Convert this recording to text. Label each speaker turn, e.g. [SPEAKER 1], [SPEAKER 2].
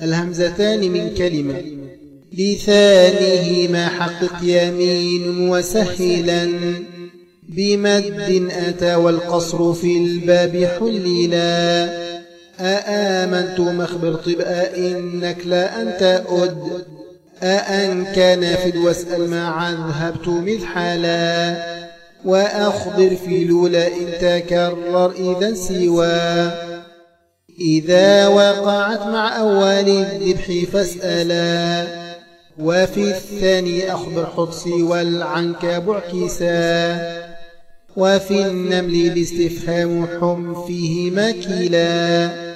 [SPEAKER 1] الهمزتان من كلمة. لثانيهما حقق يمين وسهلا بمد أتى والقصر في الباب حللا. أآمنت مخبر طب إنك لا أنت أد أأن كان فد واسأل ما ذهبت مذحلا. وأخبر في لولا إن تكرر إذا سوى إذا وقعت مع أول الذبح فاسألا. وفي الثاني أخبر حطسي والعنكب عكسا. وفي النمل الاستفهام حم فيه مكلا.